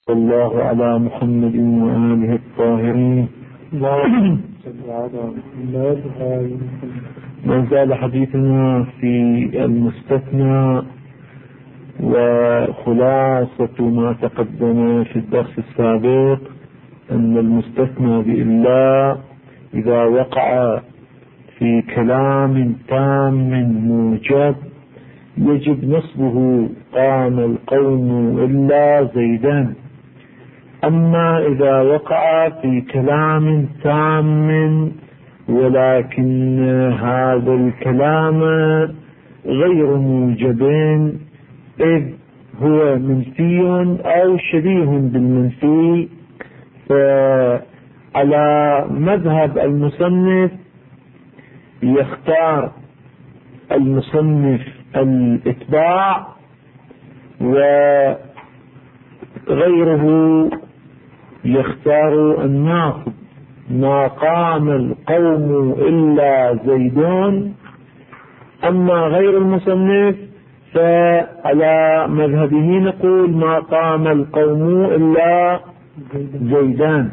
الله على محمد وآله الطاهرين. ما زال حديثنا في المستثنى، وخلاصة ما تقدم في الدرس السابق أن المستثنى بإلا إذا وقع في كلام تام موجب يجب نصبه قام القوم إلا زيدا. أما إذا وقع في كلام تام ولكن هذا الكلام غير موجب إذ هو منفي أو شبيه بالمنفي، فعلى مذهب المصنف يختار المصنف الإتباع، وغيره يختار الناصب. ما قام القوم إلا زيدون. أما غير المصنف فعلى مذهبه نقول ما قام القوم إلا زيدان.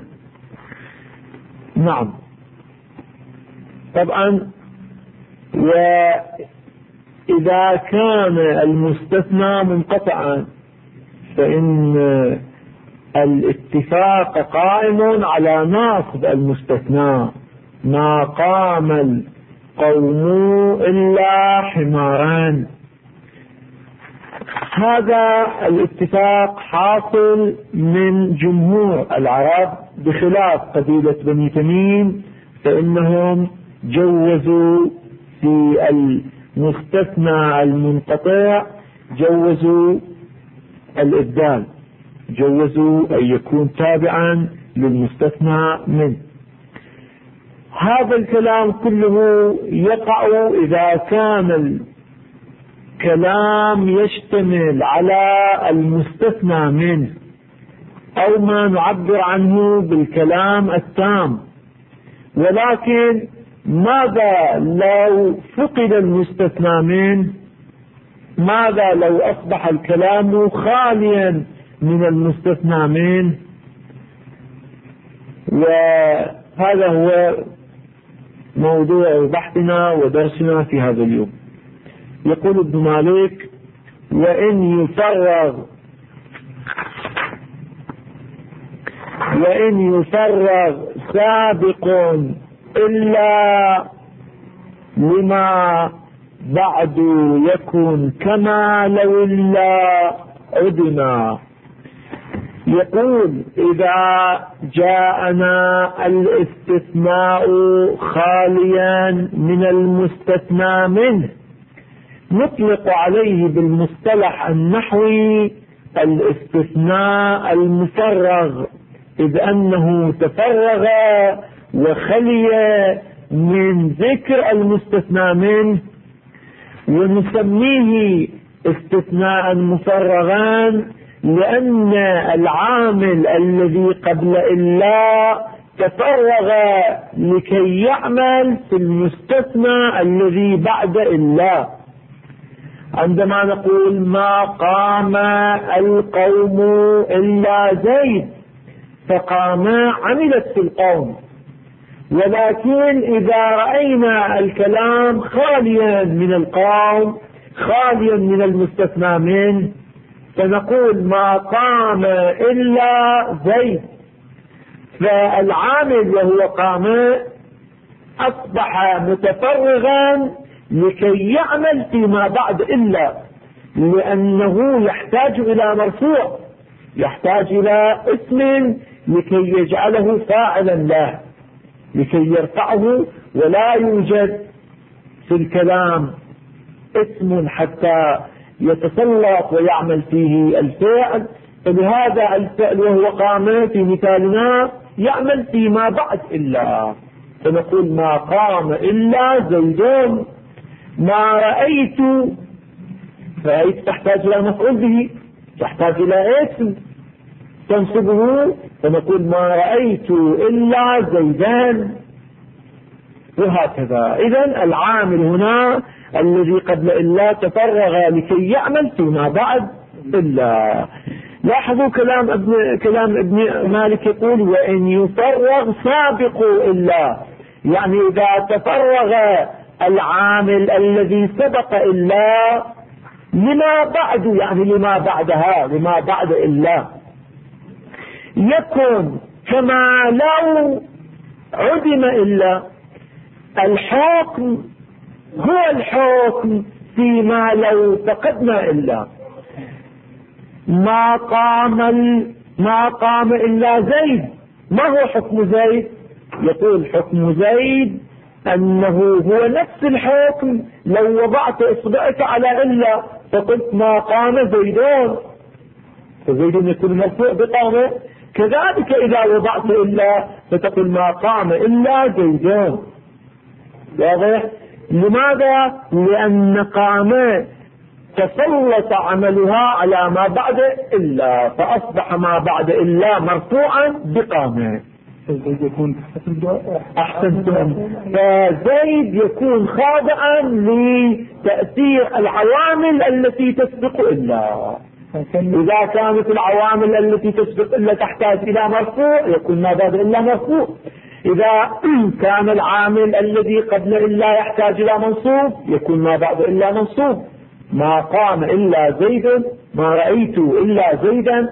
نعم. طبعا وإذا كان المستثنى منقطعا فإن الاتفاق قائم على ناصب المستثنى. ما قام القوم إلا حماران. هذا الاتفاق حاصل من جمهور العرب، بخلاف قبيلة بني تميم فإنهم جوزوا في المستثنى المنقطع جوزوا الإبدال، جوزوا أن يكون تابعا للمستثنى منه. هذا الكلام كله يقع إذا كان الكلام يشتمل على المستثنى منه أو ما نعبر عنه بالكلام التام. ولكن ماذا لو فقد المستثنى منه؟ ماذا لو أصبح الكلام خاليا من المستثنى منه؟ وهذا هو موضوع بحثنا ودرسنا في هذا اليوم. يقول ابن مالك: وإن يفرغ سابق إلا لما بعد يكون كما لو إلا عدنا. يقول: إذا جاءنا الاستثناء خاليا من المستثنى منه نطلق عليه بالمصطلح النحوي الاستثناء المفرغ، إذ أنه تفرغ وخلي من ذكر المستثنى منه، ونسميه استثناء مفرغا لأن العامل الذي قبل إلا تفرغ لكي يعمل في المستثنى الذي بعد إلا. عندما نقول ما قام القوم إلا زيد، فقام عملت في القوم. ولكن إذا رأينا الكلام خاليا من القوم، خاليا من المستثنى منه، فنقول ما قام إلا زيد، فالعامل وهو قام أصبح متفرغا لكي يعمل فيما بعد إلا، لأنه يحتاج إلى مرفوع، يحتاج إلى اسم لكي يجعله فاعلا له، لكي يرفعه، ولا يوجد في الكلام اسم حتى يتسلط ويعمل فيه الفعل. فلهذا الفعل وهو قام في مثالنا يعمل فيما بعد إلا، فنقول ما قام إلا زيدون. ما رأيت تحتاج إلى مفعول به، تحتاج إلى اسم تنصبه، فنقول ما رأيت إلا زيدان، وهكذا. إذن العامل هنا الذي قبل إلا تفرغ لكي يعمل فيما بعد إلا. لاحظوا كلام ابن مالك يقول وإن يفرغ سابق إلا، يعني إذا تفرغ العامل الذي سبق إلا لما بعد، يعني لما بعدها، لما بعد إلا، يكون كما لو عدم إلا. الحكم هو الحكم فيما لو فقدنا إلا. ما قام إلا زيد، ما هو حكم زيد؟ يقول حكم زيد أنه هو نفس الحكم لو وضعت إصبعك على إلا فقلت ما قام زيدون، فزيد يكون مرفوع بقامه. كذلك إذا وضعت إلا فتقول ما قام إلا زيدون. واضح؟ لماذا؟ لأن قام تسلط عملها على ما بعد إلا، فأصبح ما بعد إلا مرفوعا بقامه. يكون أحسنتم. فزيد يكون خاضعا لتأثير العوامل التي تسبق إلا. إذا كانت العوامل التي تسبق إلا تحتاج إلى مرفوع يكون ما بعد إلا مرفوع. إذا كان العامل الذي قبل إلا يحتاج إلى منصوب يكون ما بعد إلا منصوب. ما قام إلا زيد، ما رأيت إلا زيدا،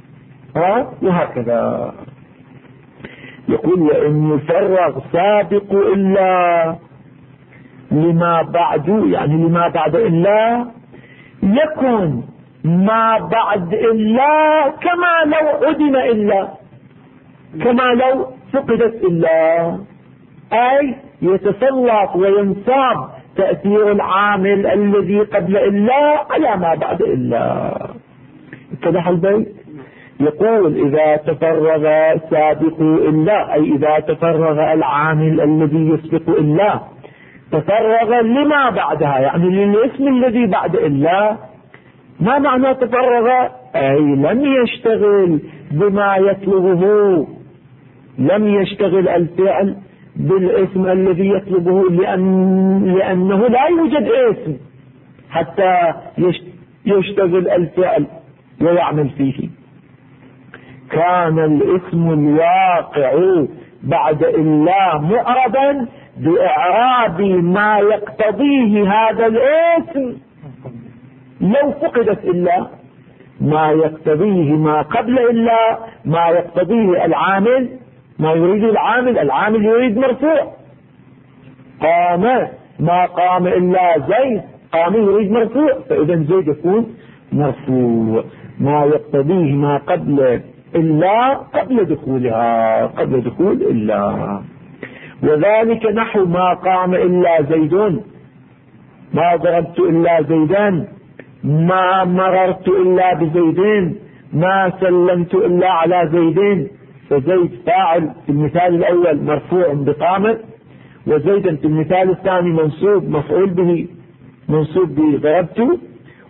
وهكذا. يقول وإن يفرغ سابق إلا لما بعد، يعني لما بعد إلا، يكون ما بعد إلا كما لو عدم إلا، كما لو فقدت إلا، أي يتسلط وينصاب تأثير العامل الذي قبل إلا على ما بعد إلا. اتضح البيت؟ يقول إذا تفرغ سابق إلا، أي إذا تفرغ العامل الذي يسبق إلا تفرغ لما بعدها، يعني للاسم الذي بعد إلا. ما معنى تفرغ؟ أي لم يشتغل بما يطلبه، لم يشتغل الفعل بالاسم الذي يطلبه، لأنه لا يوجد اسم حتى يشتغل الفعل ويعمل فيه. كان الاسم الواقع بعد إلا معربا بإعراب ما يقتضيه هذا الاسم لو فقدت إلا، ما يقتضيه ما قبل إلا، ما يقتضيه العامل، ما يريد العامل يريد مرفوع. قام، ما قام إلا زيد، قام يريد مرفوع، فإذا زيد يكون مرفوع. ما يقتضيه ما قبل إلا قبل دخولها، قبل دخول إلا. وذلك نحو ما قام إلا زيد، ما ضربت إلا زيدان، ما مررت إلا بزيدين، ما سلمت إلا على زيدين. فزيد فاعل في المثال الأول مرفوع بقامة، وزيدا في المثال الثاني منصوب مفعول به منصوب بضربته،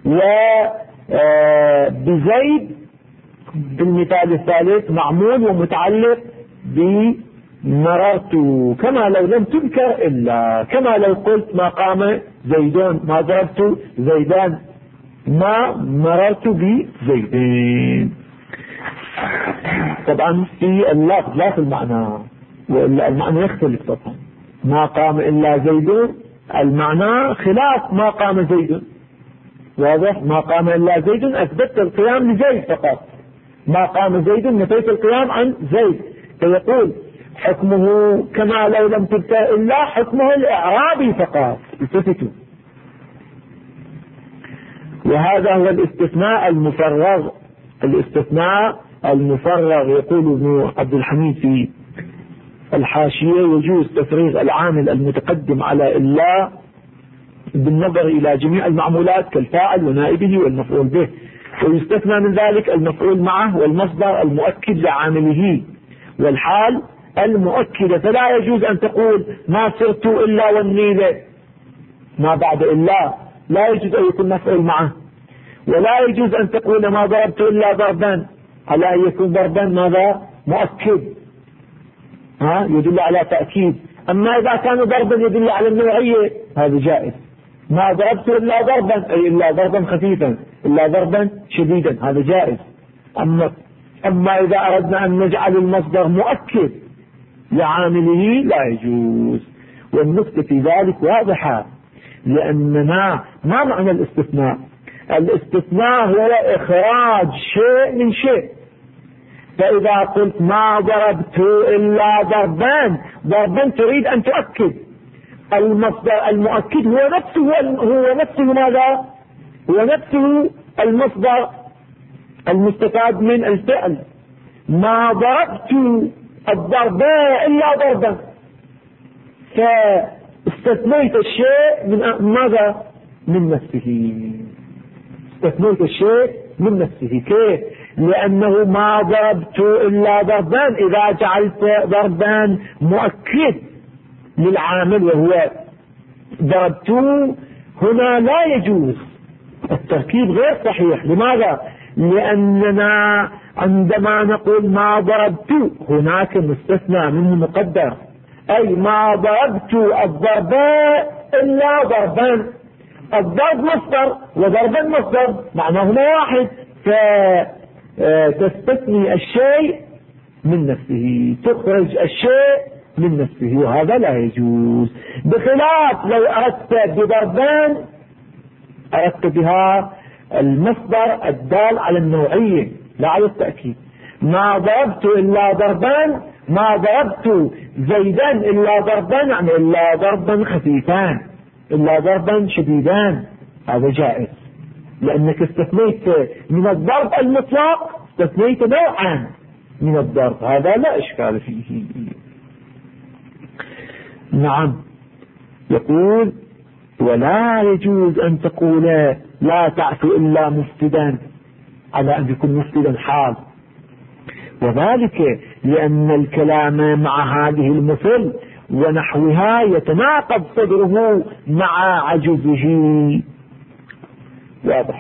وبزيد في المثال الثالث معمول ومتعلق بمررت، كما لو لم تذكر إلا، كما لو قلت ما قام زيدون، ما ضربت زيدان، ما مررت بزيدين. طبعا في اللفظ لا في المعنى، والمعنى يختلف طبعا. ما قام إلا زيد المعنى خلاف ما قام زيد. واضح؟ ما قام إلا زيد أثبت القيام لزيد فقط، ما قام زيد نفيت القيام عن زيد. فيقول حكمه كما لو لم تذكر إلا حكمه الإعرابي فقط. التفتوا. وهذا هو الاستثناء المفرغ. الاستثناء المفرغ يقول ابن عبد الحميد في الحاشية يجوز تفريغ العامل المتقدم على إلا بالنظر إلى جميع المعمولات كالفاعل ونائبه والمفعول به، ويستثنى من ذلك المفعول معه والمصدر المؤكد لعامله والحال المؤكدة. فلا يجوز أن تقول ما صرت إلا والنيلة، ما بعد إلا لا يجوز أن يكون مفعول معه. ولا يجوز أن تقول ما ضربت إلا ضربا، على أن يكون ضربا ماذا؟ مؤكد، يدل على تأكيد. أما إذا كان ضربا يدل على النوعية هذا جائز. ما ضربت إلا ضربا أي إلا ضربا خفيفا، إلا ضربا شديدا، هذا جائز. أما إذا أردنا أن نجعل المصدر مؤكد لعامله لا يجوز. والنقطة في ذلك واضحة، لأننا ما معنى الاستثناء؟ الاستثناء هو إخراج شيء من شيء. فإذا قلت ما ضربت إلا ضربا تريد أن تؤكد. المصدر المؤكد هو نفسه ماذا؟ هو نفسه المصدر المستفاد من الفعل. ما ضربت الضرب إلا ضربا، فاستثنيت الشيء من ماذا؟ من نفسه. استثنيت الشيء من نفسه. كيف؟ لأنه ما ضربت إلا ضربان. إذا جعلت ضربان مؤكد للعامل وهو ضربت، هنا لا يجوز، التركيب غير صحيح. لماذا؟ لأننا عندما نقول ما ضربت هناك مستثنى منه مقدر، أي ما ضربت الضرب إلا ضربان. الضرب مصدر وضربا مصدر، معناهما واحد، فتستثني الشيء من نفسه، تخرج الشيء من نفسه، وهذا لا يجوز. بخلاف لو أردت بضربان أردت بها المصدر الدال على النوعية لا على التأكيد. ما ضربت إلا ضربان، ما ضربت زيدا إلا ضربان، يعني إلا ضربا خفيفان، إلا ضربا شديدان، هذا جائز، لأنك استثنيت من الضرب المطلق، استثنيت نوعا من الضرب، هذا لا إشكال فيه. نعم. يقول ولا يجوز أن تقول لا تعفو إلا مفسدا، على أن يكون مفسدا حال، وذلك لأن الكلام مع هذه المثل ونحوها يتناقض صدره مع عجزه. واضح.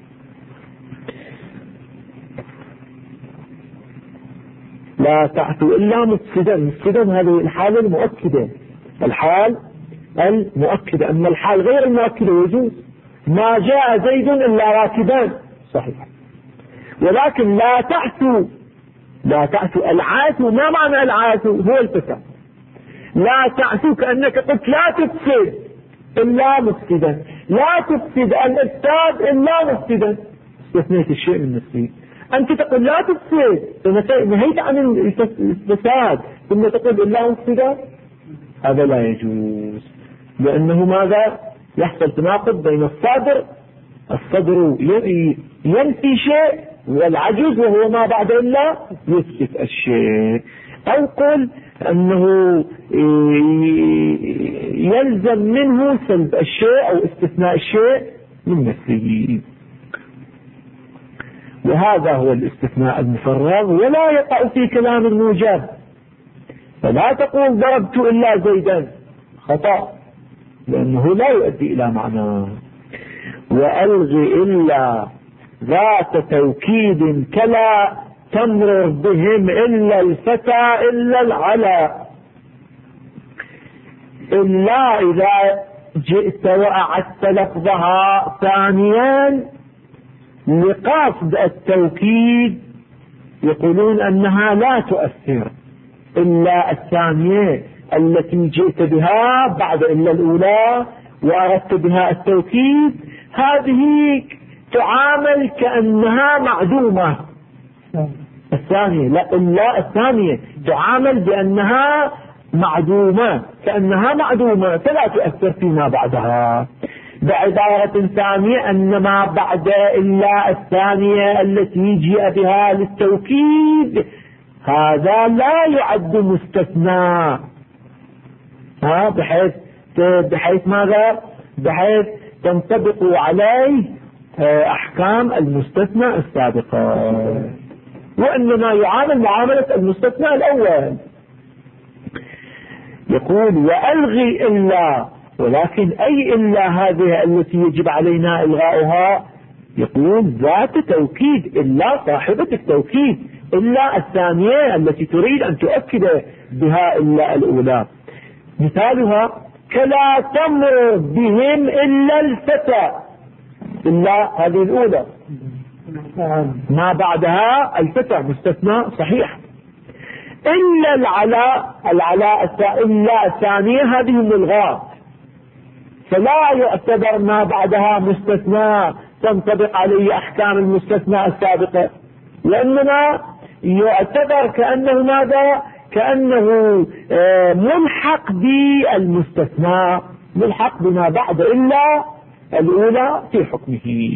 لا تعفو إلا مفسدا. مفسدا هذه الحال المؤكدة، الحال المؤكدة. أما الحال غير المؤكدة يجوز. ما جاء زيد إلا راكبان، صحيح. ولكن لا تعثو، لا تعثو. العاثو ما معنى العاثو؟ هو الفساد. لا تعثو كأنك قلت لا تفسد إلا مفسدا، لا تفسد الإفساد إلا مفسدا، استثنيت الشيء من نفسه. أنت تقول لا تفسد، نهيت عن الفساد، ثم تقول إلا مفسدا، هذا لا يجوز، لأنه ماذا؟ يحصل تناقض بين الصدر ينفي شيء، والعجز وهو ما بعد إلا يثبت الشيء. أو قل أنه يلزم منه سلب الشيء أو استثناء الشيء من نفسه، وهذا هو الاستثناء المفرغ، ولا يقع في كلام الموجب. فلا تقول ضربت إلا زيدا، خطأ، لأنه لا يؤدي إلى معنى. وألغي إلا ذات توكيد كلا تمرر بهم إلا الفتى إلا العلا. إلا إذا جئت وأعدت لفظها ثانيا لقصد التوكيد يقولون أنها لا تؤثر. إلا الثانية التي جئت بها بعد إلا الأولى وأردت بها التوكيد، هذه تعامل كأنها معدومة. الثانية لا، إلا الثانية تعامل بأنها معدومة، كأنها معدومة، فلا تؤثر فيما بعدها. بعبارة ثانية أن ما بعد إلا الثانية التي جاء بها للتوكيد هذا لا يعد مستثنى، بحيث ماذا؟ بحيث تنطبق عليه أحكام المستثنى السابقة، وإنما يعامل معاملة المستثنى الأول. يقول وألغي إلا، ولكن أي إلا هذه التي يجب علينا إلغاؤها؟ يقول ذات توكيد، إلا صاحبة التوكيد، إلا الثانية التي تريد أن تؤكد بها إلا الأولى. مثالها كلا تمر بهم إلا الفتى، إلا هذه الأولى، ما بعدها الفتى مستثنى صحيح. إلا إلا الثانية هذه ملغاة، فلا يعتبر ما بعدها مستثنى تنطبق عليه أحكام المستثنى السابقة، وإنما يعتبر كأنه ماذا؟ كأنه ملحق بالمستثنى، ملحق بما بعد إلا الأولى في حكمه.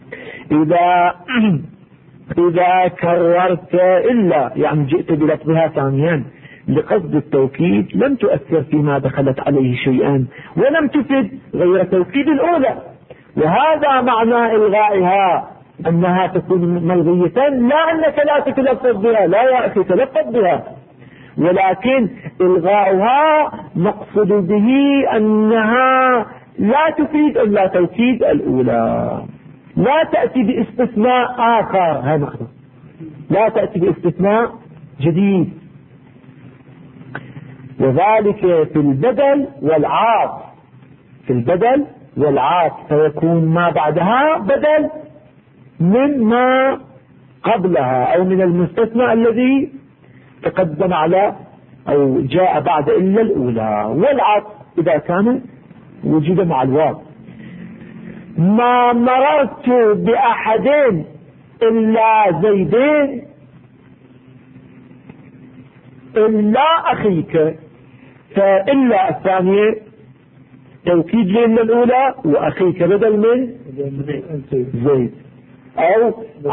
إذا كررت إلا يعني جئت بلفظها ثانيا لقصد التوكيد لم تؤثر فيما دخلت عليه شيئا ولم تفد غير توكيد الأولى، وهذا معنى إلغائها، أنها تكون ملغية، لا أنك لا تتلفظ بها، لا يا أخي تلفظ بها، ولكن إلغاؤها مقصد به أنها لا تفيد إلا توكيد الأولى، لا تأتي باستثناء آخر، هذا معنى لا تأتي باستثناء جديد. وذلك في البدل والعاط، في البدل والعاط فيكون ما بعدها بدل من ما قبلها أو من المستثنى الذي تقدم على أو جاء بعد إلا الأولى. والعاط إذا كان وجد مع الواو. ما مررت بأحد إلا زيدين إلا أخيك، فإلا الثانية توكيد لإلا الأولى، وأخيك بدل من زيد، أو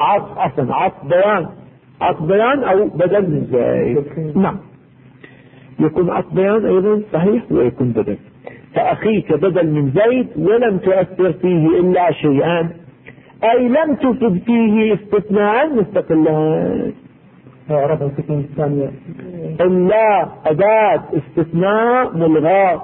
عطف بيان أو بدل من زيد. نعم، يكون عطف بيان أيضا صحيح ويكون بدل. فأخيك بدل من زيد ولم تؤثر فيه إلا شيئان، أي لم تفد فيه استثناء مستقلا. ربع السكين الثانية إلا أداة استثناء ملغاة،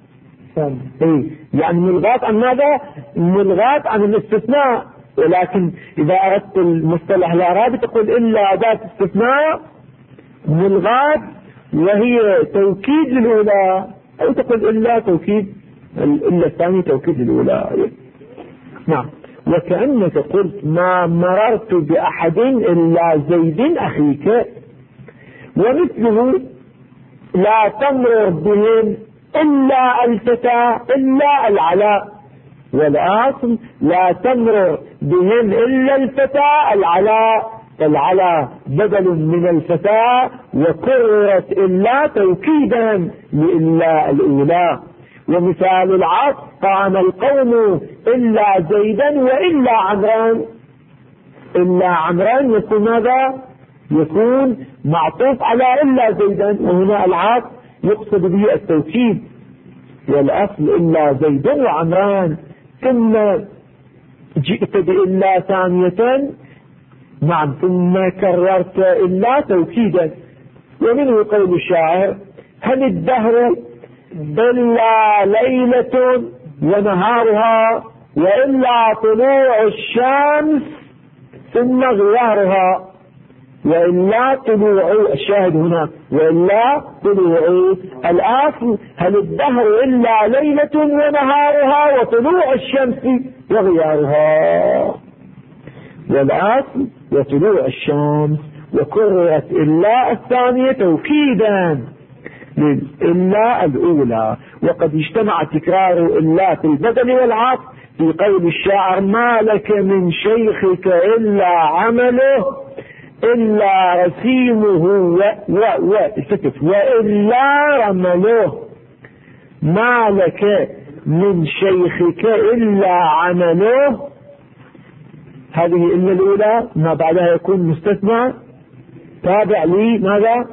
يعني ملغاة عن ماذا؟ ملغاة عن الاستثناء. ولكن إذا أردت المصطلح الإعرابي تقول إلا أداة استثناء ملغاة وهي توكيد للأولى، أو تقول إلا توكيد إلا الثاني توكيد للأولى. نعم. وكأنك قلت ما مررت بأحد إلا زيد أخيك، ومثله لا تمرر بهم إلا الفتى إلا العلاء، والآصل لا تمرر بهم إلا الفتى العلاء، فالعلاء بدل من الفتى وكررت إلا توكيدا لإلا الأولى. ومثال العطف قام القوم إلا زيدا وإلا عمران، إلا عمران يكون ماذا؟ يكون معطوف على إلا زيدا، وهنا العطف يقصد به التوكيد، والأصل إلا زيدا وعمران، ثم جئت بإلا ثانية، نعم، ثم كررت إلا توكيدا. ومنه قول الشاعر هل الدهر إلا ليلة ونهارها وإلا طلوع الشمس ثم غيارها، وإلا طلوع الشاهد هنا وإلا طلوع، الآصل هل الدهر إلا ليلة ونهارها وطلوع الشمس وغيارها، والآصل وطلوع الشمس، وكررت إلا الثانية توكيدا إلا الأولى. وقد اجتمع تكرار إلا في البدل والعطف في قول الشاعر ما لك من شيخك إلا عمله إلا رسيمه وإلا رمله، ما لك من شيخك إلا عمله، هذه إلا الأولى ما بعدها يكون مستثنى تابع لي ماذا؟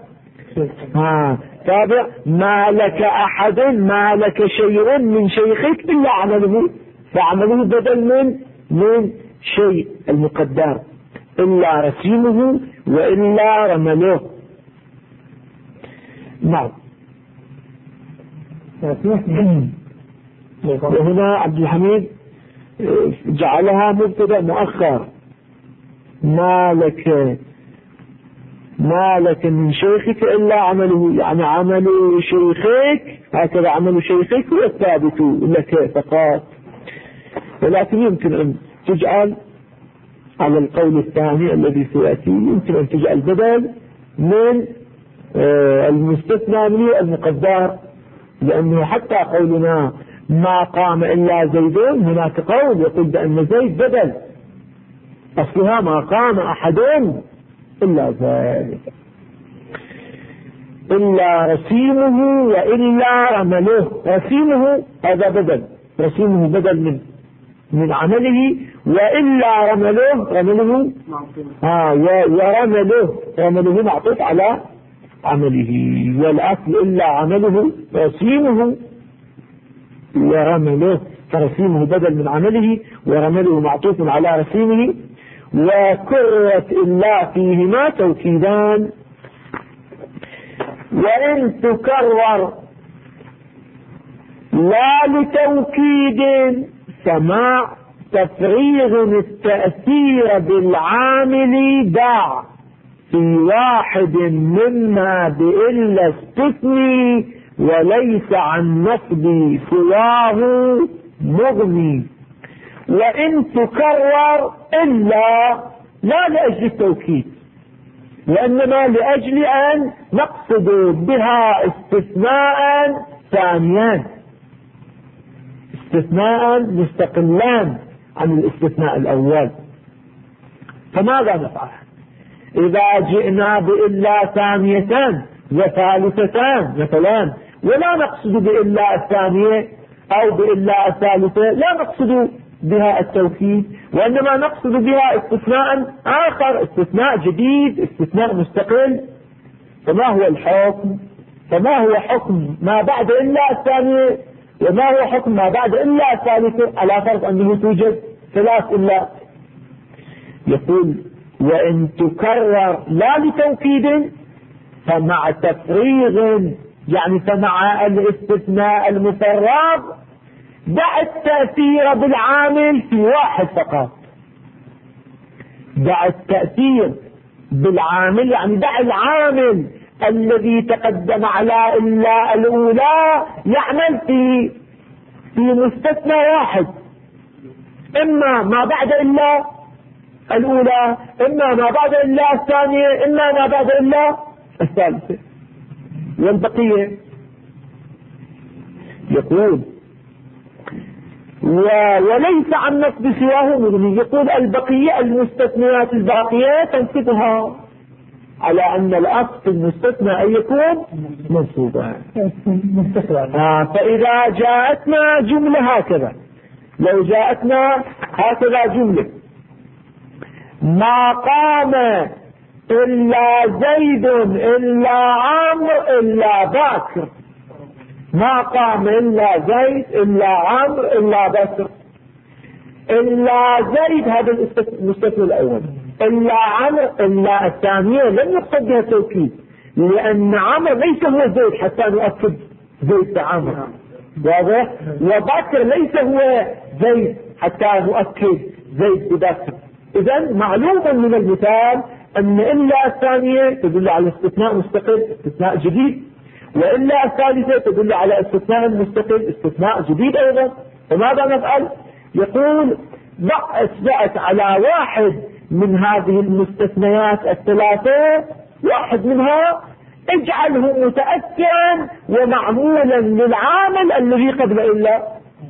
تابع ما لك أحد، ما لك شيء من شيخك إلا عمله، فعمله بدل من شيء المقدر، إلا رسيمه وإلا رمله. نعم. وهنا عبد الحميد جعلها مبتدأ مؤخر، ما لك من شيخك إلا عمله، يعني عمل شيخك، هكذا عمل شيخك هو الثابت لك فقط. ولكن يمكن أن تجعل على القول الثاني الذي سيأتي يمكن أن تجعل بدل من المستثنى من المقدر، لأنه حتى قولنا ما قام إلا زيدون هناك قول يقول بأن زيد بدل، أصلها ما قام أحد إلا زيد، إلا رسيمه وإلا رمله. رسيمه هذا بدل، رسيمه بدل من عمله، وإلا رمله ورمله معطوف على عمله، والأصل إلا عمله رسيمه ورمله، فرسيمه بدل من عمله ورمله معطوف على رسيمه. وكرت إلا فيهما توكيدان، وإن تكرر لا لتوكيد فمع تفريغ التأثير بالعامل دع في واحد مما بإلا استثني وليس عن نصب سواه مغني. وإن تكرر إلا لا لأجل التوكيد، وإنما لأجل أن نقصد بها استثناء ثانيان، استثناء مستقلان عن الاستثناء الأول. فماذا نفعل إذا جئنا بإلا ثانيتان وثالثتان مثلا، ولا نقصد بإلا الثانية أو بإلا الثالثة، لا نقصد بها التوكيد، وإنما نقصد بها استثناء آخر، استثناء جديد، استثناء مستقل. فما هو الحكم؟ فما هو حكم ما بعد إلا الثانية، وما هو حكم ما بعد إلا الثالثة، على فرض أنه توجد ثلاث إلا؟ يقول وإن تكرر لا لتوكيد فمع تفريغ، يعني فمع الاستثناء المفرغ دع التأثير بالعامل في واحد فقط. دع التأثير بالعامل يعني دع العامل الذي تقدم على إلا الأولى يعمل في مستثنى واحد، إما ما بعد إلا الأولى، إما ما بعد إلا الثانية، إما ما بعد إلا الثالثة. والبقية يقول وليس عن نصب سواه مغني. يقول البقية المستثنيات الباقية تنصبها على أن الأصل المستثنى أن يكون منصوبا. فإذا جاءتنا جملة هكذا، لو جاءتنا هكذا جملة ما قام إلا زيد إلا عمرو إلا بكر، ما قام إلا زيد إلا عمرو إلا بكر. إلا زيد هذا المستثنى الأول، إلا عمرو إلا الثانية لم يقصد بها التوكيد، لأن عمرو ليس هو زيد حتى نؤكد زيد عمرو، واضح؟ وبكر ليس هو زيد حتى نؤكد زيد ببكر. إذن معلوم من المثال أن إلا الثانية تدل على استثناء مستقل، استثناء جديد، وإلا الثالثة تدل على استثناء مستقل، استثناء جديد أيضا. فماذا نفعل؟ يقول ضع اثبت على واحد من هذه المستثنيات الثلاثة، واحد منها اجعله متأثرا ومعمولا للعامل الذي قبل إلا،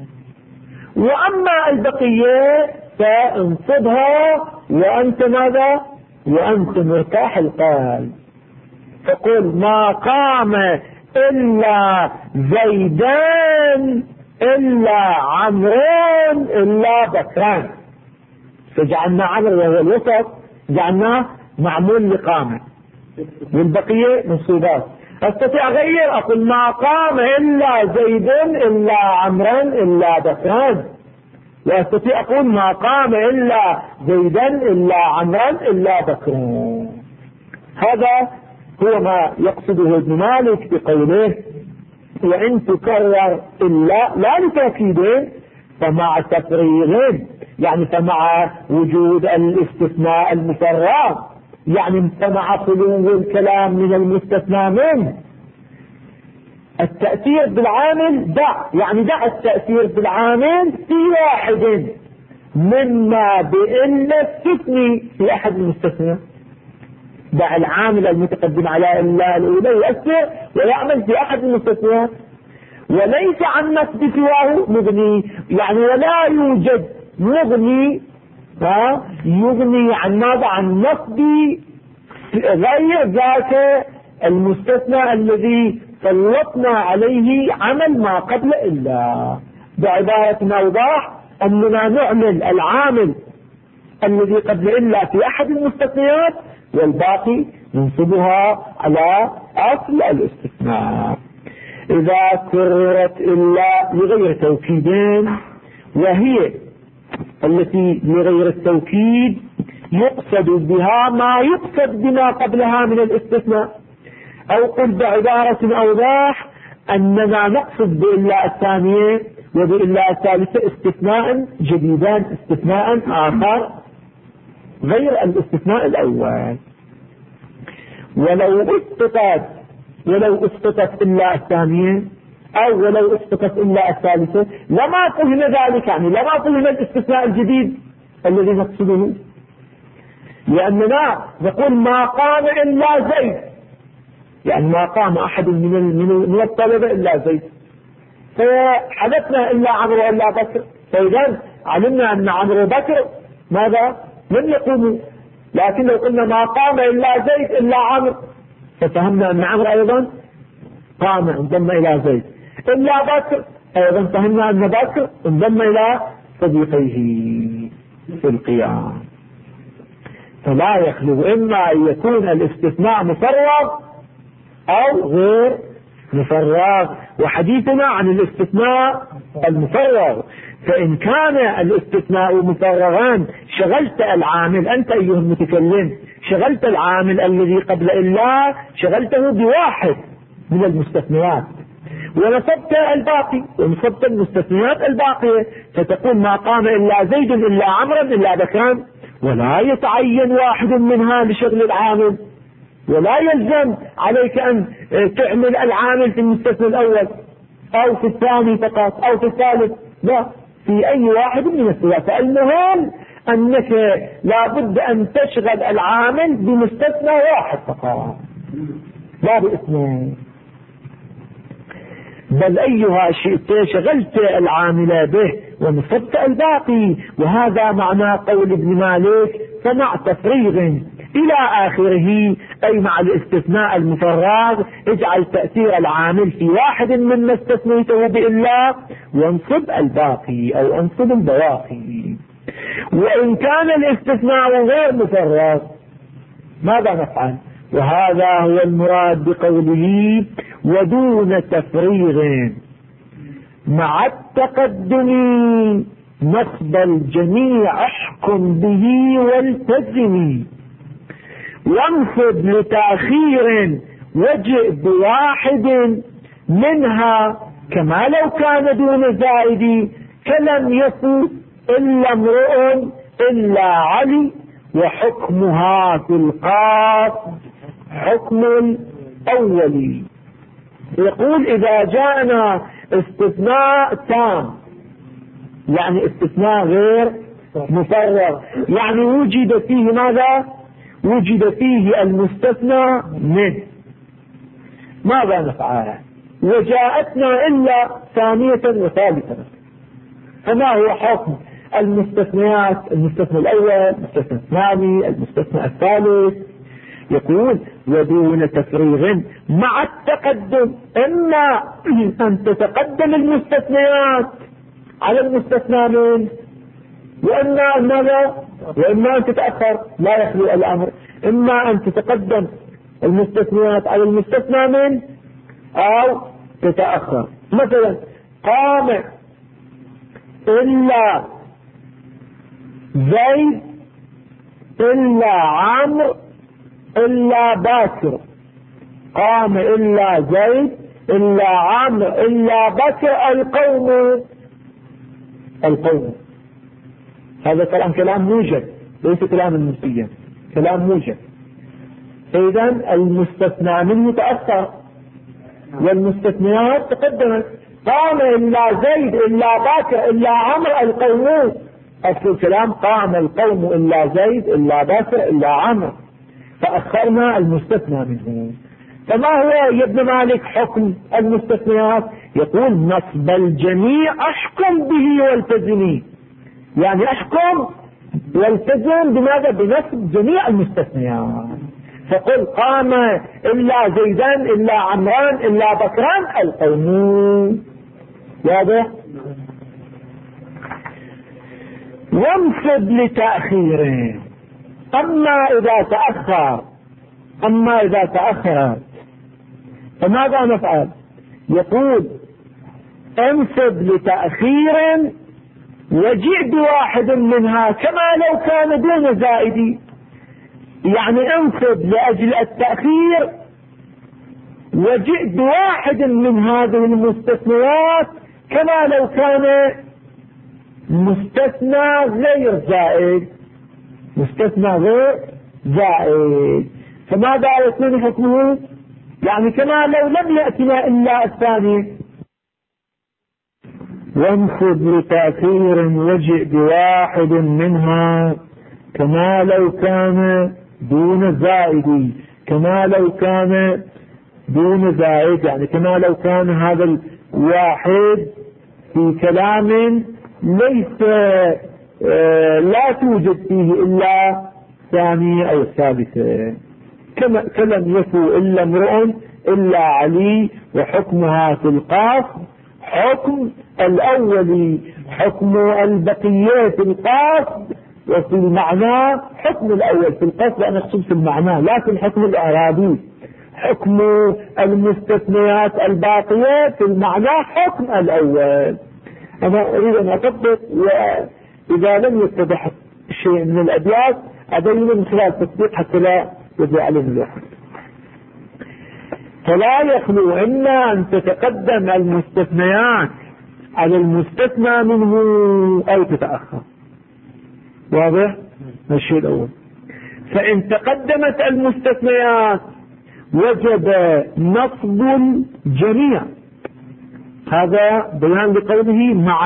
وأما البقية فانصبها وأنت ماذا؟ وأنت مرتاح القال. فقل ما قام إلا زيدان إلا عمران إلا بكران، فجعلنا عمرو وهو الوسط جعلناه معمول لقامة، والبقية منصوبات. استطيع غير أقول ما قام إلا زيد إلا عمران إلا بكران، واستطيع اقول ما قام الا زيدا الا عمران الا بكران. هذا هو ما يقصده ابن مالك بقوله وان تكرر الا لا لتأكيد فمع تفريغ، يعني فمع وجود الاستثناء المفرغ، يعني فمع خلو الكلام من المستثنى منه. التأثير بالعامل دع، يعني دع التأثير بالعامل في واحد مما بإلا استثني في أحد المستثنيات. دع العامل المتقدم على إلا الأولى يؤثر ويعمل في أحد المستثنيات، وليس عن نصب سواه مغني، يعني ولا يوجد مغني يغني عن ماذا؟ عن نصب غير ذاك المستثنى الذي سلطنا عليه عمل ما قبل إلا. بعبارة أوضح أننا نعمل العامل الذي قبل إلا في أحد المستثنيات والباقي ننصبها على أصل الاستثناء. إذا كررت إلا لغير توكيدين، وهي التي لغير التوكيد يقصد بها ما يقصد بما قبلها من الاستثناء، أو قل بعبارة أوضح أننا نقصد بإلا الثانية وبإلا الثالثة استثناء جديدان، استثناء آخر غير الاستثناء الأول. ولو اسقطت إلا الثانية أو ولو اسقطت إلا الثالثة لما فهم ذلك، يعني لما فهم الاستثناء الجديد الذي نقصده، لأننا نقول ما قام إلا زيد، يعني ما قام أحد من الطلبة إلا زيد، فحدثنا إلا عمرو إلا بكر، فإذا علمنا أن عمرو وبكر ماذا؟ لم يقوموا. لكن لو قلنا ما قام إلا زيد إلا عمرو، ففهمنا أن عمرو أيضا قام انضم إلى زيد، إلا بكر أيضا فهمنا أن بكر انضم إلى صديقيه في القيام. فلا يخلو إما أن يكون الاستثناء مفرغ أو غير مفرغ، وحديثنا عن الاستثناء المفرغ. فإن كان الاستثناء مفرغان شغلت العامل، أنت أيها المتكلم شغلت العامل الذي قبل إلا شغلته بواحد من المستثنيات ونصبت الباقي ونصبت المستثنيات الباقية، فتقول ما قام إلا زيد إلا عمرو إلا بكران، ولا يتعين واحد منها لشغل العامل، ولا يلزم عليك أن تعمل العامل في المستثنى الأول أو في الثاني فقط أو في الثالث، لا، في أي واحد من الثلاثة. المهم أنك لابد أن تشغل العامل بمستثنى واحد فقط لا باثنين، بل أيها شئت شغلت العامل به ونصبت الباقي. وهذا معنى قول ابن مالك فمع تفريغ إلى آخره، أي مع الاستثناء المفرغ اجعل تأثير العامل في واحد مما استثنيته بإلا وانصب الباقي أو انصب البواقي. وإن كان الاستثناء غير مفرغ ماذا نفعل؟ وهذا هو المراد بقوله ودون تفريغ مع التقدم نصب الجميع احكم به والتزم، وانصب لتأخير وجئ بواحد منها كما لو كان دون زائد، كلم يفوت إلا امرؤ إلا علي، وحكمها في القاف حكم الأول. يقول إذا جاءنا استثناء تام، يعني استثناء غير مفرغ، يعني وجد فيه ماذا؟ وجد فيه المستثنى منه، ماذا نفعل؟ وجاءتنا إلا ثانية وثالثة، فما هو حكم المستثنيات؟ المستثنى الأول، المستثنى الثاني، المستثنى الثالث. يقول ودون تفريغ مع التقدم، إما أن تتقدم المستثنيات على المستثنى منه، وإما ماذا؟ وإما أن تتأخر، لا يخلو الأمر، إما أن تتقدم المستثنيات على المستثنى منه أو تتأخر. مثلا قام إلا زيد إلا عمرو إلا باكر، قام إلا زيد إلا عمرو إلا بكر القوم. هذا كلام موجب، ليس كلام منسيا، كلام موجب. إذن المستثنى منه تأثر والمستثنيات تقدمت. قام إلا زيد إلا بكر إلا عمرو القوم، أصل الكلام قام القوم إلا زيد إلا بكر إلا عمرو، فأخرنا المستثنى منه. فما هو يا ابن مالك حكم المستثنيات؟ يقول نصب الجميع أحكم به والتزمي، يعني أحكم والتزم بماذا؟ بنصب جميع المستثنيات. فقل قام إلا زيدان إلا عمران إلا بكران القوم. واضح؟ وانصب لتأخيره. أما إذا تأخرت فماذا نفعل؟ يقول انصب لتأخير وجئ بواحد منها كما لو كان دون زائد، يعني انصب لأجل التأخير وجئ بواحد من هذه المستثنيات كما لو كان مستثنى غير زائد، مستثنى غير زائد. فماذا يكون حكمه؟ يعني كما لو لم يأتنا إلا الثاني. وانصب لتأخير وجئ بواحد منها كما لو كان دون زائد، كما لو كان دون زائد، يعني كما لو كان هذا الواحد في كلام ليس لا توجد فيه إلا ثانية أو ثالثة، كلم يكو إلا امرؤ إلا علي، وحكمها في القاف حكم الأول، حكم البقيات في القاف، وفي المعنى حكم الأول في القاف لأن يقصد في المعنى، لكن حكم الإعرابي حكم المستثنيات الباقيات في المعنى حكم الأول. أنا أريد أن أطبق، وإذا لم يتضح شيء من الأبيات أبين من خلال التطبيق حتى لا يضيع علينا الوقت. فلا يخلو إلا أن تتقدم المستثنيات على المستثنى منه أو تتأخر. واضح؟ الشيء الأول. فإن تقدمت المستثنيات وجب نصب الجميع، هذا بيان لقوله مع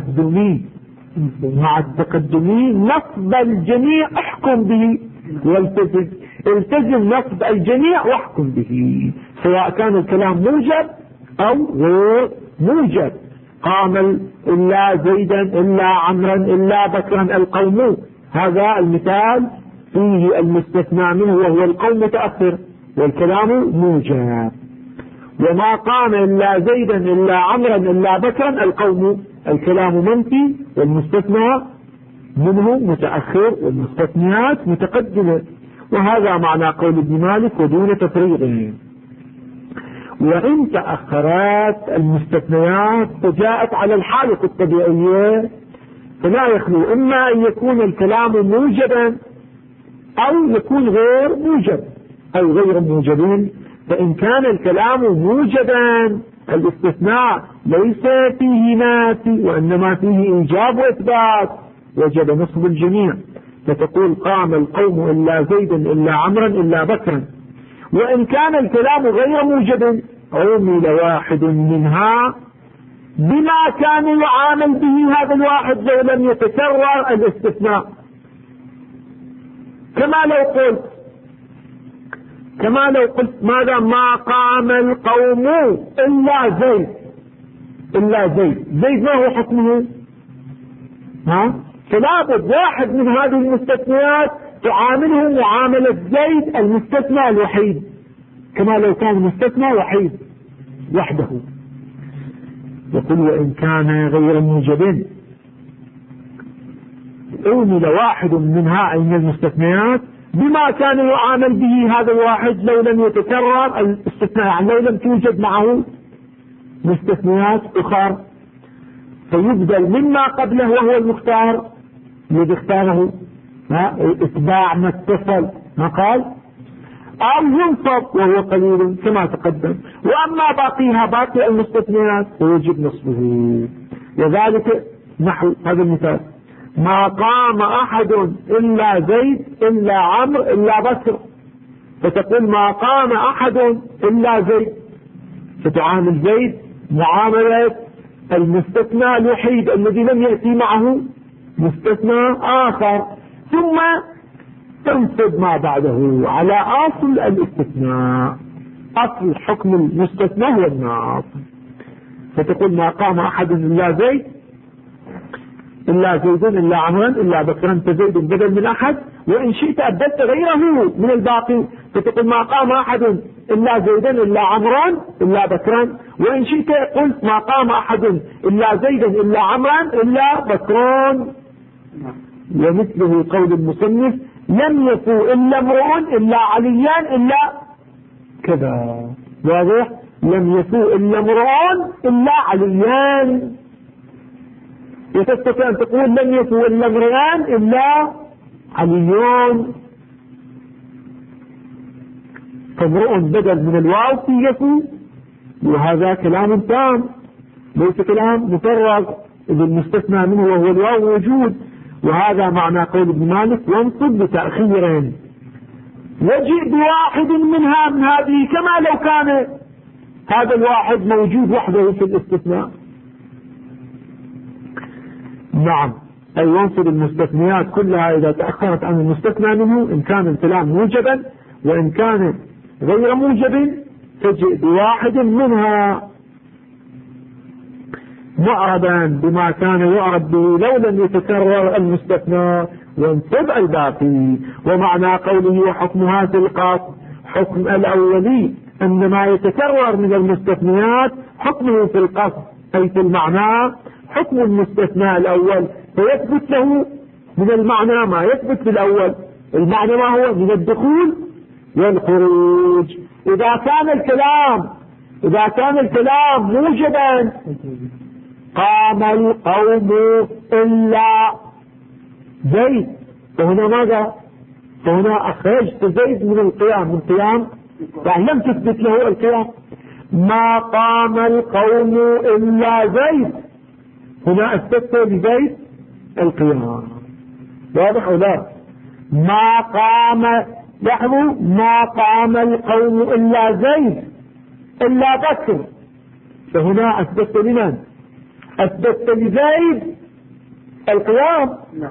التقدم نصب الجميع احكم به والتزم نصب الجميع واحكم به، سواء كان الكلام موجب او غير موجب. قام إلا زيدا إلا عمرا إلا بكرا القوم، هذا المثال فيه المستثنى منه وهو القوم متأخر والكلام موجب. وما قام إلا زيدا إلا عمرا إلا بكرا القوم، الكلام منفي والمستثنى منه متأخر والمستثنيات متقدمة. وهذا معنى قول ابن مالك ودون تفريغ. وإن تأخرت المستثنيات فجاءت على الحالة الطبيعية فلا يخلو إما أن يكون الكلام موجبا أو يكون غير موجب أو غير موجبين. فإن كان الكلام موجبا الاستثناء ليس فيه نافي وإنما فيه إيجاب وإثبات وجب نصب الجميع، فتقول قام القوم إلا زيدا إلا عمرا إلا بكرا. وإن كان الكلام غير موجب عمل واحد منها بما كان يعامل به هذا الواحد لو لم يتكرر الاستثناء، كما لو قلت ماذا؟ ما قام القوم إلا زيد ما هو حكمه؟ فلا بد واحد من هذه المستثنيات تعامله معاملة زيد المستثنى الوحيد، كما لو كان مستثنى وحيد وحده. يقول وإن كان غير موجب عمل واحد منها أي من المستثنيات بما كان يعامل به هذا الواحد لو لم يتكرر الاستثناء، يعني لو لم توجد معه مستثنيات أخرى، فيبدل مما قبله وهو المختار الذي اختاره اتباع ما اتصل ما قال، أو ينصب وهو قليل كما تقدم. وأما باقي المستثنيات فيجب نصبه. وذلك نحو هذا المثال: ما قام أحد إلا زيد إلا عمرو إلا بكر، فتقول ما قام أحد إلا زيد، فتعامل زيد معاملة المستثنى الوحيد الذي لم يأتي معه مستثنى آخر، ثم تنصب ما بعده على أصل الاستثناء. أصل حكم المستثنى هو الناصب، فتقول ما قام أحد إلا زيد إلا زيد إلا عمرا إلا بكرا فزيد بدل من أحد، وإن شئت أبدلت غيره من الباقي فتقول ما قام أحد إلا زيدا إلا عمرا إلا بكرا، وإن شئت قلت ما قام أحد إلا زيدا إلا عمرا إلا بكرا. ومثله قول المصنف لم يفو إلا امرؤ إلا عليان إلا كذا. واضح؟ لم يفو إلا امرؤ إلا عليان. وتستطيع أن تقول لم يفو إلا امرئان إلا عليون، فامرؤ بدل من الواو في يفو، وهذا كلام تام ليس كلام مفرغ، إذا المستثنى منه وهو الواو موجود. وهذا معنى قول ابن مالك وانصب بتأخير وجئ بواحد منها من هذه كما لو كان هذا الواحد موجود وحده في الاستثناء. نعم، أي وانصب المستثنيات كلها إذا تأخرت عن المستثنى منه إن كان الكلام موجبا، وإن كان غير موجب تجئ بواحد منها معربا بما كان يعرب به لو لم يتكرر المستثنى وانصب الباقي. ومعنى قوله وحكمها في القصد حكم الأولي أن ما يتكرر من المستثنيات حكمه في القصد أي في المعنى حكم المستثنى الأول، فيثبت له من المعنى ما يثبت في الأول. المعنى ما هو؟ من الدخول والخروج. إذا كان الكلام موجبا قام القوم إلا زيد، فهنا ماذا؟ فهنا أخرجت زيد من القيام، يعني لم تثبت له القيام. ما قام القوم إلا زيد، هنا أثبت لزيد القيام. واضح ولا لا؟ ما قام القوم إلا زيد إلا بكر، فهنا أثبت لمن؟ أثبت لزيد القيام.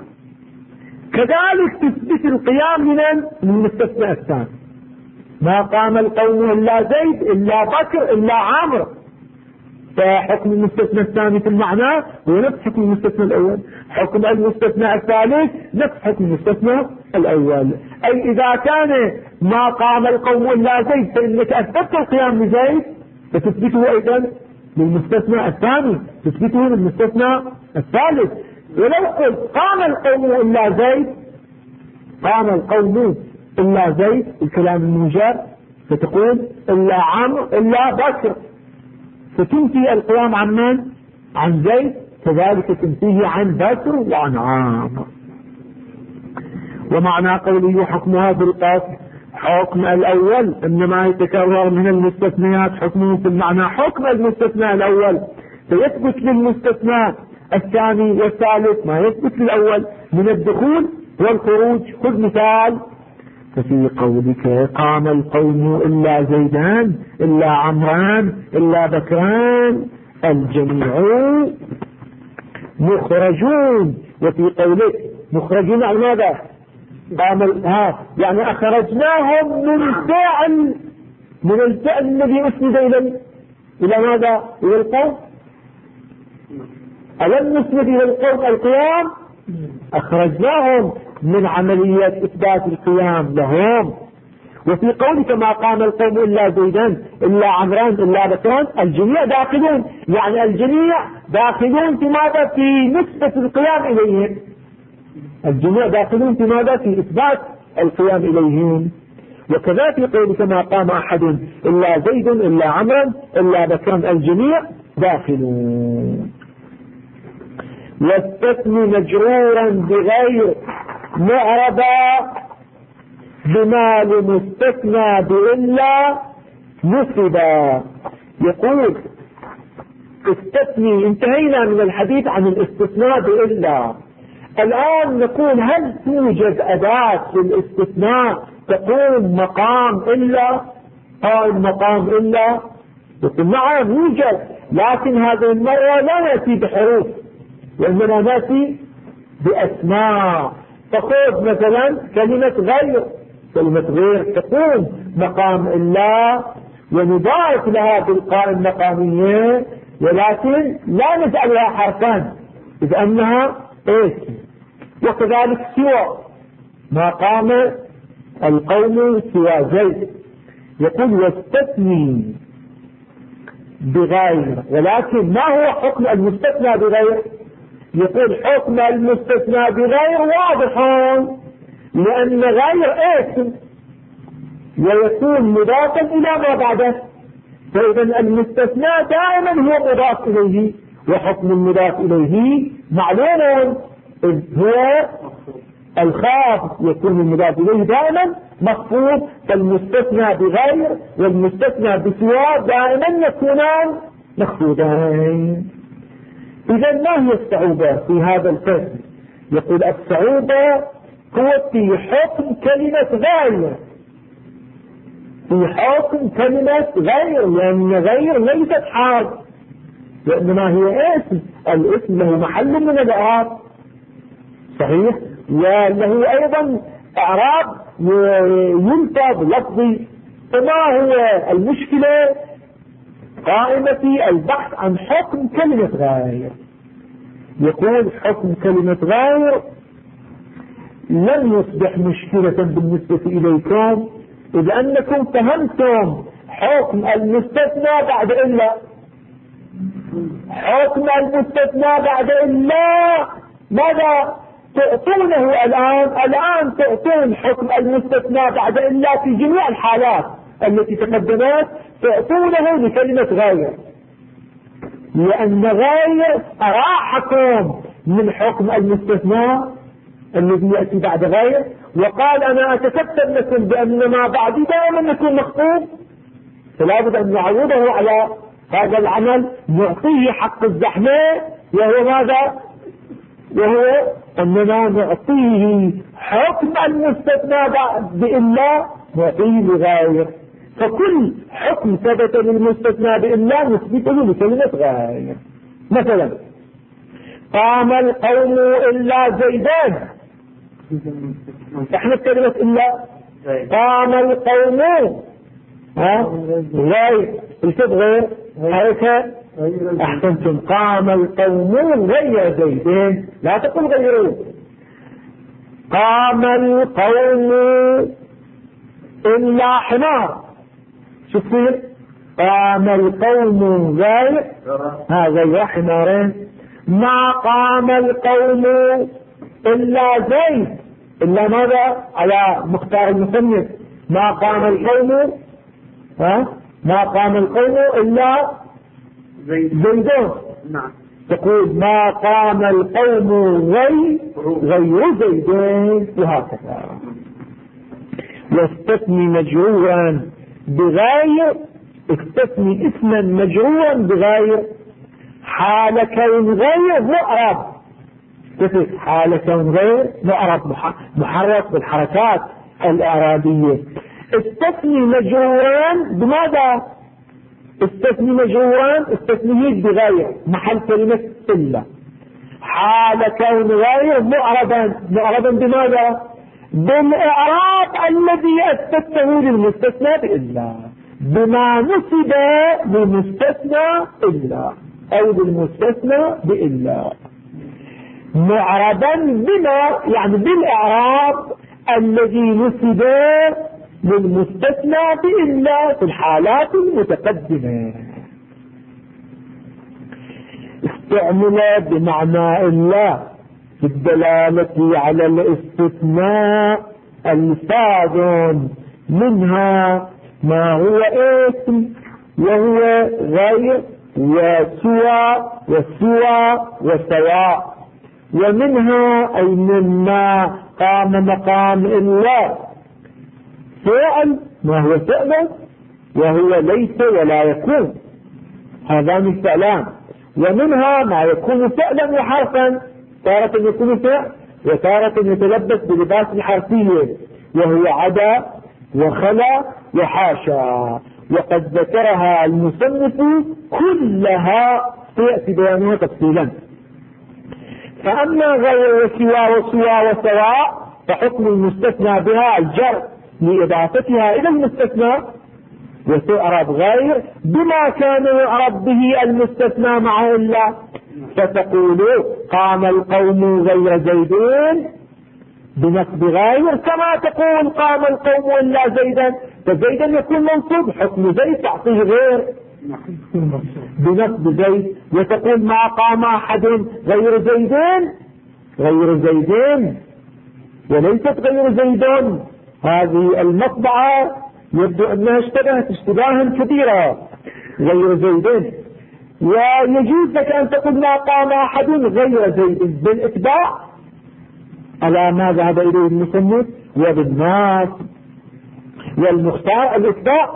كذلك تثبت القيام من المستثنى الثاني. ما قام القوم إلا زيد إلا بكر إلا عمرو، فحكم المستثنى الثاني في المعنى هو نفس حكم المستثنى الأول، حكم المستثنى الثالث نفس حكم المستثنى الأول. أي إذا كان ما قام القوم إلا زيد فإنك أثبت القيام لزيد فتثبته أيضا للمستثنى الثاني، تثبته للمستثنى الثالث. ولو قلت قام القوم إلا زيد الكلام الموجب فتقول إلا عمرو إلا بكر، فتنفي القيام عن من؟ عن زيد، كذلك تنفيه عن بكر وعن عمرو. ومعنى قوله حكمها بالقصد حكم الأول أن ما يتكرر من المستثنيات حكمه في المعنى حكم المستثنى الأول، فيثبت للمستثنى الثاني والثالث ما يثبت للأول من الدخول والخروج. خذ مثال: ففي قولك قام القوم إلا زيدان إلا عمران إلا بكران الجميع مخرجون. وفي قولك مخرجون على ماذا؟ يعني أخرجناهم من الفعل الذي أسند إلى ماذا؟ إلى القوم. ألم نسند إلى القوم القيام؟ أخرجناهم من عملية إثبات القيام لهم. وفي قولك ما قام القوم إلا زيدان إلا عمران إلا بكران الجميع داخلون، يعني الجميع داخلون في ماذا؟ في نسبة القيام إليهم. الجميع داخلون في ماذا؟ في إثبات القيام إليهم. وكذا في قولك ما قام أحد إلا زيد إلا عمرا إلا بكران الجميع داخلون. واستثني مجرورا بغير معربا بما لمستثنى بإلا نصبا. يقول استثني، انتهينا من الحديث عن الاستثناء بإلا. الآن نقول هل توجد أداة للاستثناء تقوم مقام إلا؟ قائم مقام إلا؟ يقول نعم يوجد، لكن هذه المرة لا نأتي بحروف وإنما نأتي بأسماء. تخذ مثلا كلمة غير، كلمة غير تقوم مقام الله ونضاعف لها بالقاء المقامية، ولكن لا نجعلها حرفا إذ أنها اسم. وكذلك سوى، ما قام القوم سوى زيد، يقول واستثني بغير. ولكن ما هو حكم المستثنى بغير؟ يقول حكم المستثنى بغير واضح، لأن غير اسم ويكون مضافا إلى ما بعده، فإذا المستثنى دائما هو مضاف إليه، وحكم المضاف إليه معلوم هو الخافض، يكون المضاف إليه دائما مخفوض. فالمستثنى بغير والمستثنى بسوى دائما يكونان مخفوضين. إذا ما هي الصعوبة في هذا الفصل؟ يقول الصعوبة هو في حكم كلمة غير، في حكم كلمة غير، لأن غير ليست حال، وإنما هي اسم. الاسم له محل من الإعراب صحيح، وله أيضا إعراب ينتج لفظي. فما هو المشكلة قائمة في البحث عن حكم كلمة غير؟ يقول حكم كلمة غير لم يصبح مشكلة بالنسبة إليكم، إذ أنكم فهمتم حكم المستثنى بعد إلا. حكم المستثنى بعد إلا ماذا تعطونه الآن تعطون حكم المستثنى بعد إلا في جميع الحالات التي تقدمت، تعطونه لكلمة غير، لأن غير أراحكم من حكم المستثنى الذي يأتي بعد غير، وقال أنا أتكتب لكم بأن ما بعدي دائما يكون مخطوب، فلا بد أن نعوضه على هذا العمل، نعطيه حق الزحمة، وهو ماذا؟ وهو أننا نعطيه حكم المستثنى بإلا نعطيه لغير. فكل حكم ثبت للمستثنى بإلا نثبته لكلمة غير. مثلا قام القوم إلا زيدان، احنا بكلمة إلا قام القوم غير، الكتب غير حركة. احسنتم، قام القوم غير زيدين، لا تقل غيروا. قام القوم إلا حمار، شو تصير؟ قام القوم غير غير حمارين. ما قام القوم إلا زيد، إلا ماذا؟ على مختار المصنف، ما قام القوم ما قام القوم إلا زيدون. نعم. تقول ما قام القوم غير زيدين، وهكذا. واستثني مجرورا بغير، استثني اسما مجرورا بغير حال كون غير معرب، حال كون غير معرب محرك بالحركات الإعرابية. استثني مجرورا بماذا؟ استثني مجرورا استثنيه بغير محل كلمة إلا، حال كون غير معربا بماذا؟ بالإعراب الذي أثبته للمستثنى بإلا، بما نسب للمستثنى إلا أو للمستثنى بإلا، معربا بما يعني بالإعراب الذي نسب للمستثنى بإلا في الحالات المتقدمة. استعمل بمعنى إلا في الدلالة على الاستثناء ألفاظ، منها ما هو اسم وهو غير وسوى وسوى وسواء، ومنها أي مما قام مقام إلا فعل ما هو فعل وهو ليس ولا يكون، هذان الفعلان. ومنها ما يكون فعلا وحرفا، تارة يكون فعل وتارة يتلبس بلباس الحرفية، وهو عدا وخلا وحاشا، وقد ذكرها المصنف كلها سيأتي بيانها تفصيلا. فأما غير وسوى وسواء فحكم المستثنى بها الجر لإضافتها إلى المستثنى، وتعرب غير بما كان يعرب به المستثنى مع إلا. فتقول قام القوم غير زيدين بنصب غير، كما تقول قام القوم إلا زيدا، فزيدا يكون منصوب، حكم زيد تعطيه غير بنصب زيد. وتقول ما قام أحد غير زيدين وليست غير زيدون. هذه المطبعة يبدو أنها اشتبهت اشتباها كبيرا، غير زيدين. ويجوز لك أن تقول ما قام أحد غير زيد بالإتباع على ما ذهب إليه المصنف، وبالناس والمختار الإتباع،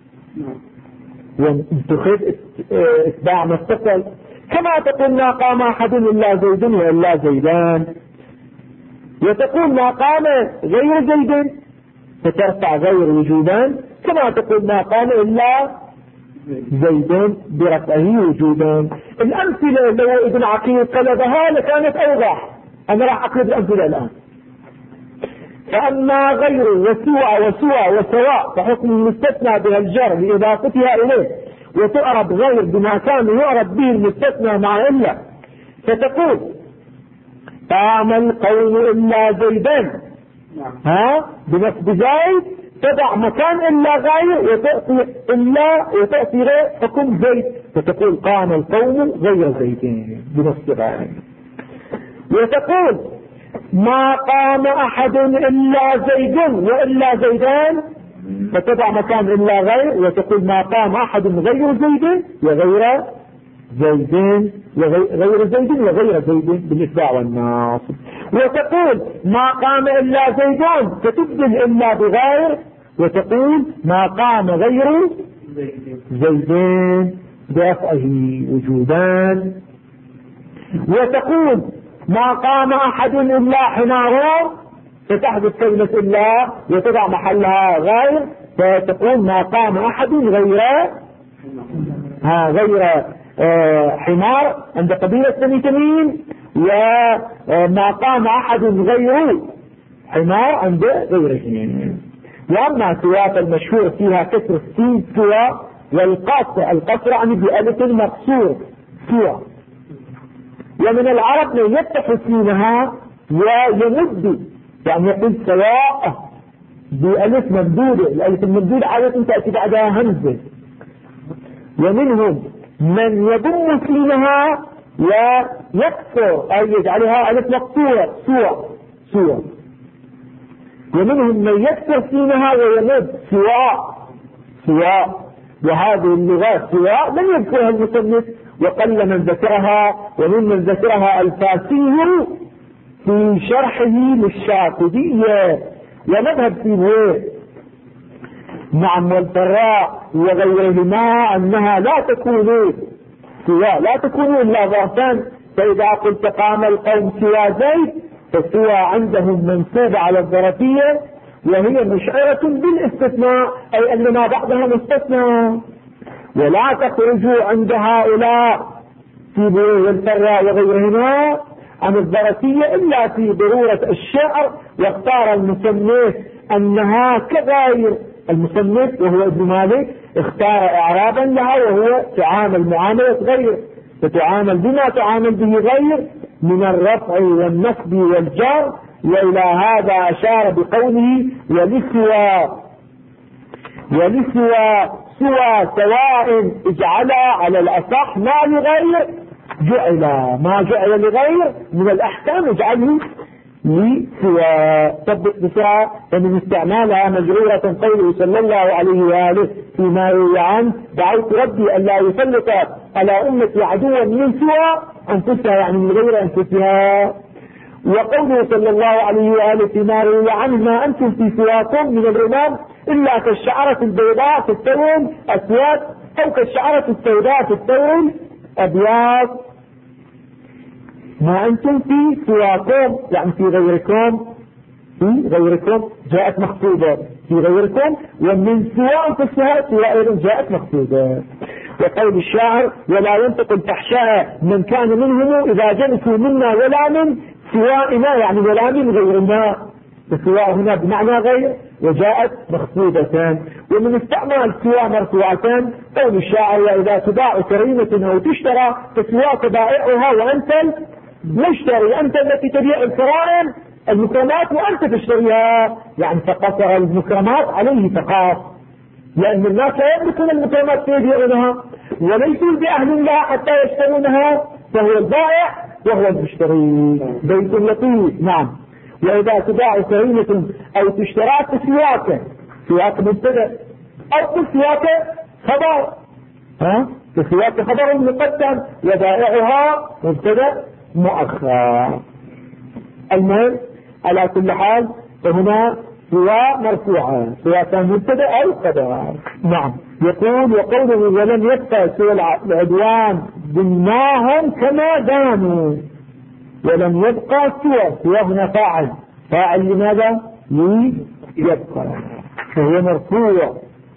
وانتخذ إتباع ما اتصل، كما تقول ما قام أحد إلا زيد وإلا زيدان. وتقول ما قام غير زيد فترفع غير وجودا، كما تقول ما قام إلا زيدين برفعه وجودا. الأمثلة لو ابن عقيل طلبها لكانت أوضح، أنا راح أقلب الأمثلة الآن. فأما غير وسوى وسواء فحكم المستثنى بها الجر لإضافتها إليه، وتعرب غير بما كان يعرب به المستثنى مع إلا. فتقول قام القوم إلا زيدان بنصب زيد، تضع مكان إلا غير وتأتي إلا وتأتي غير حكم زيد، فتقول قام القوم غير زيدين بنصب غير. وتقول ما قام أحد إلا زيد وإلا زيدان، فتضع مكان إلا غير وتقول ما قام أحد غير زيد وغير زيدين وغير زيدين بالإتباع والناصب. وتقول ما قام إلا زيدان فتبدل إلا بغير وتقول ما قام غير زيدين برفعه وجودان. وتقول ما قام أحد إلا حماره فتحذف كلمة إلا وتضع محلها غير، فتقول ما قام أحد غير حمار عند قبيلة بني تميم، وما قام أحد غير حمار عند غير تميم. وأما سواء المشهور فيها كسر السين سوى، والقصر يعني بألف مقصور سوى. ومن العرب من يفتح سينها ويمد، يعني يقول سواء بألف ممدودة، الألف الممدودة عادة تأتي بعدها همزة. ومنهم من يضم سينها ويكسر أي يجعلها ألف مقصورة سوى. ومنهم من يكسر سينها ويمد سواء. وهذه اللغات سواء لم يذكرها المصنف، وقل من ذكرها، وممن ذكرها الفاسي في شرحه للشاطبية ومذهب سيبويه نعم والفراء وغيرهما أنها لا تكون سواء، لا تكون إلا ظرفان. فإذا قلت قام القوم سوى زيد فسوى عندهم منصوبة على الظرفية، وهي مشعرة بالاستثناء، أي أن ما بعدها مستثنى. ولا تخرجوا عند هؤلاء سيبويه والفراء وغيرهما عن الظرفية إلا في ضرورة الشعر. واختار المصنف أنها كغير المصنف وهو ابن مالك اختار إعرابا لها، وهو تعامل معاملة غير، فتعامل بما تعامل به غير من الرفع والنصب والجر. وإلى هذا أشار بقوله ولسوى سواء اجعل على الأصح ما لغير جعل، ما جعل لغير من الأحكام اجعله لسوى. طبق بسرعة. ومن استعمالها مجرورة قوله صلى الله عليه وآله فيما يروي عنه دعوت ربي ألا يسلط على أمتي عدوا من سوى أنفسها، يعني من غير أنفسها. وقوله صلى الله عليه وآله فيما يروي عنه ما أنتم في سواكم من الإمام إلا كالشعرة البيضاء في الثوم أسود، أو كالشعرة السوداء في الثوم أبيض. ما أنتم في سواكم يعني في غيركم جاءت مخطوبة في غيركم، ومن سواء أنفسها سواء جاءت مخطوبة. وقول الشاعر ولا ينطق الفحشاء من كان منهم إذا جلسوا منا ولا من سوائنا، يعني ولا من غيرنا، السواء هنا بمعنى غير وجاءت مخفوضة. ومن استعمال سواء مرفوعة قول الشاعر وإذا تباع كريمة أو تشترى فسواك بائعها وأنت المشتري، أنت التي تبيع الكرائم المكرمات وأنت تشتريها، يعني فقصر المكرمات عليه فقط، لأن الناس لا يملكون المكرمات فيبيعونها وليسوا بأهل الله حتى يشترونها، فهو البائع وهو المشتري. بيت لطيف. نعم. وإذا تباع كريمة أو تشترى فسواك، سواك مبتدأ أو سواك خبر، فسواك خبر مقدم وبائعها مبتدأ مؤخر. المهم على كل حال فهنا سواء مرفوعة سواء كان مبتدأ أو خبر. نعم. يقول وقوله ولم يبقى سوى العدوان ضمناهم كما دانوا، ولم يبقى سوى هنا فاعل لماذا؟ ليبقى، فهو مرفوع.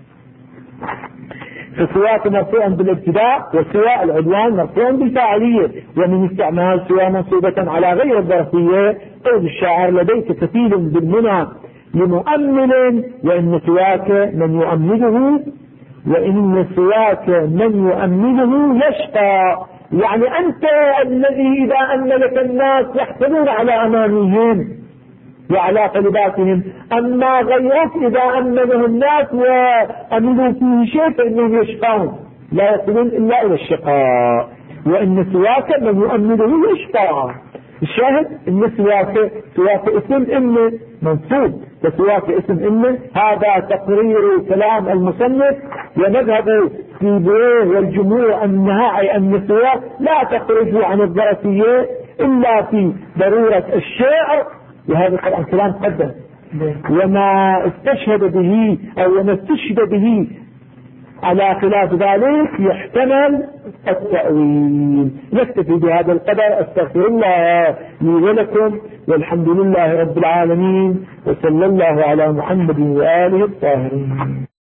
فسواء مرفوع بالابتداء وسواء العدوان مرفوع بالفاعلية. ومن استعمال سواء منصوبة على غير الظرفية قول الشاعر لديك كفيل بالمنى لمؤمل وإن سواك من يؤمله وإن سواك من يؤمله يشقى، يعني أنت الذي إذا أملك الناس يحصلون على أمانيهم وعلى طلباتهم، أما غيرك إذا أمنه الناس وأمنوا فيه شيء فإنهم يشقون لا يصلون إلا إلى الشقاء. وإن سواك من يؤمنه يشقى. الشاهد إن سواك اسم إن منصوب وسواك اسم إن، هذا تقرير كلام المصنف ومذهب سيبويه والجمهور أن سواك لا تخرج عن الظرفية إلا في ضرورة الشعر، وهذا طبعا كلام قدم، وما استشهد به أو وما استشهد به على خلاف ذلك يحتمل التأويل. نكتفي بهذا القدر. استغفر الله لي ولكم والحمد لله رب العالمين، وصلى الله على محمد وآله الطاهرين.